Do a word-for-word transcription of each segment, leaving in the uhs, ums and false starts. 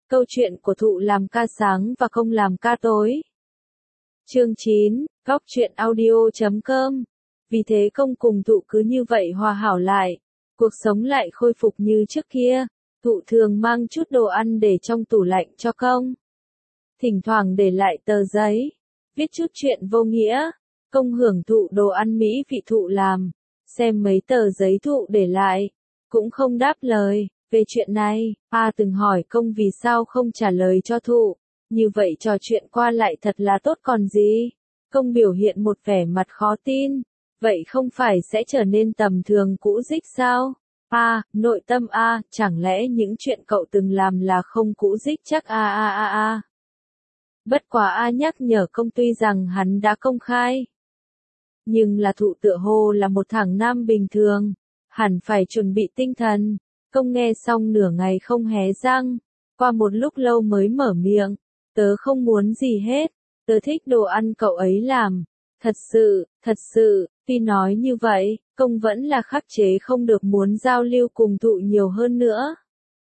Câu chuyện của Thụ làm ca sáng và không làm ca tối. Chương chín, góc truyện audio chấm com. Vì thế Công cùng Thụ cứ như vậy hòa hảo lại, cuộc sống lại khôi phục như trước kia. Thụ thường mang chút đồ ăn để trong tủ lạnh cho Công. Thỉnh thoảng để lại tờ giấy, viết chút chuyện vô nghĩa. Công hưởng thụ đồ ăn mỹ vị Thụ làm, xem mấy tờ giấy Thụ để lại, cũng không đáp lời. Về chuyện này, A từng hỏi Công vì sao không trả lời cho Thụ, như vậy trò chuyện qua lại thật là tốt còn gì. Công biểu hiện một vẻ mặt khó tin, vậy không phải sẽ trở nên tầm thường cũ dích sao? A, nội tâm A, chẳng lẽ những chuyện cậu từng làm là không cũ dích chắc a a a a. Bất quá A nhắc nhở Công tuy rằng hắn đã công khai, nhưng là Thụ tựa hồ là một thằng nam bình thường, hẳn phải chuẩn bị tinh thần. Công nghe xong nửa ngày không hé răng, qua một lúc lâu mới mở miệng, tớ không muốn gì hết, tớ thích đồ ăn cậu ấy làm, thật sự, thật sự, tuy nói như vậy, Công vẫn là khắc chế không được muốn giao lưu cùng Thụ nhiều hơn nữa.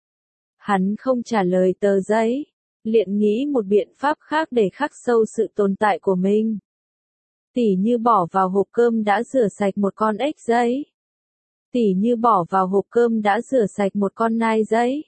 Hắn không trả lời tờ giấy, liền nghĩ một biện pháp khác để khắc sâu sự tồn tại của mình. Tỉ như bỏ vào hộp cơm đã rửa sạch một con ếch giấy. Tỉ như bỏ vào hộp cơm đã rửa sạch một con nai giấy.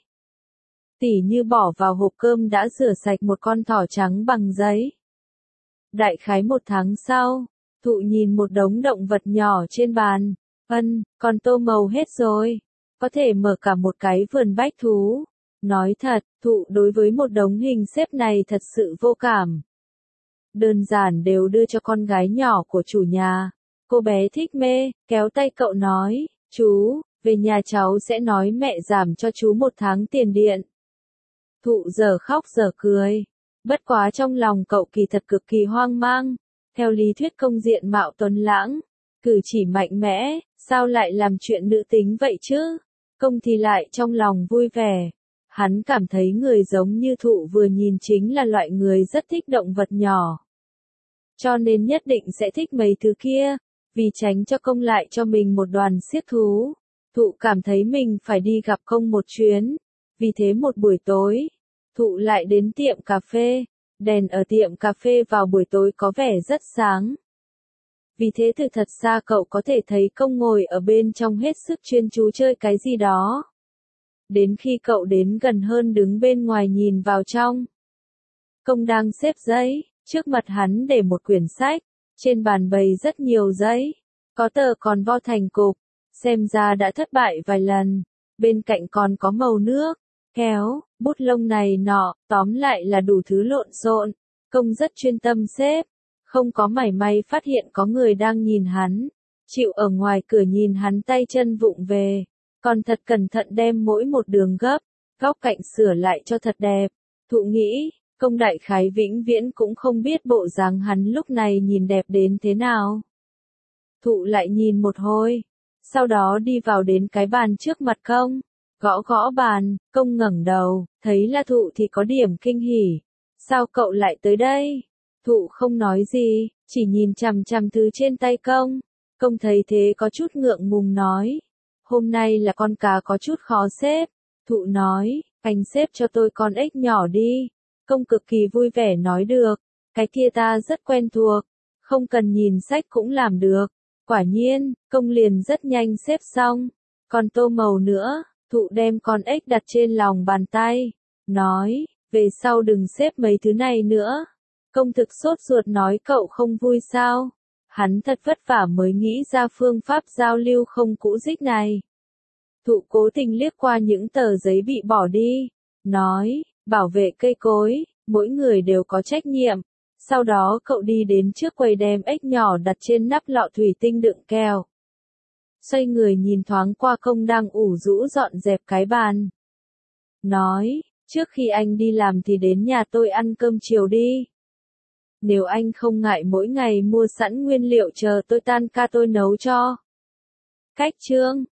Tỉ như bỏ vào hộp cơm đã rửa sạch một con thỏ trắng bằng giấy. Đại khái một tháng sau, Thụ nhìn một đống động vật nhỏ trên bàn, ân, con tô màu hết rồi, có thể mở cả một cái vườn bách thú. Nói thật, Thụ đối với một đống hình xếp này thật sự vô cảm. Đơn giản đều đưa cho con gái nhỏ của chủ nhà. Cô bé thích mê, kéo tay cậu nói, chú, về nhà cháu sẽ nói mẹ giảm cho chú một tháng tiền điện. Thụ giờ khóc giờ cười, bất quá trong lòng cậu kỳ thật cực kỳ hoang mang. Theo lý thuyết Công diện mạo tuấn lãng, cử chỉ mạnh mẽ, sao lại làm chuyện nữ tính vậy chứ? Công thì lại trong lòng vui vẻ. Hắn cảm thấy người giống như Thụ vừa nhìn chính là loại người rất thích động vật nhỏ. Cho nên nhất định sẽ thích mấy thứ kia. Vì tránh cho Công lại cho mình một đoàn xiếc thú, Thụ cảm thấy mình phải đi gặp Công một chuyến. Vì thế một buổi tối, Thụ lại đến tiệm cà phê. Đèn ở tiệm cà phê vào buổi tối có vẻ rất sáng. Vì thế từ thật xa cậu có thể thấy Công ngồi ở bên trong hết sức chuyên chú chơi cái gì đó. Đến khi cậu đến gần hơn đứng bên ngoài nhìn vào trong, Công đang xếp giấy, trước mặt hắn để một quyển sách. Trên bàn bày rất nhiều giấy, có tờ còn vo thành cục, xem ra đã thất bại vài lần. Bên cạnh còn có màu nước, kéo, bút lông này nọ, tóm lại là đủ thứ lộn xộn. Công rất chuyên tâm xếp, không có mảy may phát hiện có người đang nhìn hắn. Chịu ở ngoài cửa nhìn hắn tay chân vụng về, còn thật cẩn thận đem mỗi một đường gấp, góc cạnh sửa lại cho thật đẹp. Thụ nghĩ, Công đại khái vĩnh viễn cũng không biết bộ dáng hắn lúc này nhìn đẹp đến thế nào. Thụ lại nhìn một hồi, sau đó đi vào đến cái bàn trước mặt Công, gõ gõ bàn. Công ngẩng đầu, thấy là Thụ thì có điểm kinh hỉ. Sao cậu lại tới đây? Thụ không nói gì, chỉ nhìn chằm chằm thứ trên tay Công. Công thấy thế có chút ngượng ngùng nói, hôm nay là con cá có chút khó xếp. Thụ nói, anh xếp cho tôi con ếch nhỏ đi. Công cực kỳ vui vẻ nói được, cái kia ta rất quen thuộc, không cần nhìn sách cũng làm được. Quả nhiên, Công liền rất nhanh xếp xong. Còn tô màu nữa, Thụ đem con ếch đặt trên lòng bàn tay, nói, về sau đừng xếp mấy thứ này nữa. Công thực sốt ruột nói cậu không vui sao? Hắn thật vất vả mới nghĩ ra phương pháp giao lưu không cũ dích này. Thụ cố tình liếc qua những tờ giấy bị bỏ đi, nói, bảo vệ cây cối, mỗi người đều có trách nhiệm. Sau đó cậu đi đến trước quầy đem ếch nhỏ đặt trên nắp lọ thủy tinh đựng kẹo. Xoay người nhìn thoáng qua Công đang ủ rũ dọn dẹp cái bàn. Nói, trước khi anh đi làm thì đến nhà tôi ăn cơm chiều đi. Nếu anh không ngại mỗi ngày mua sẵn nguyên liệu chờ tôi tan ca tôi nấu cho. Cách chương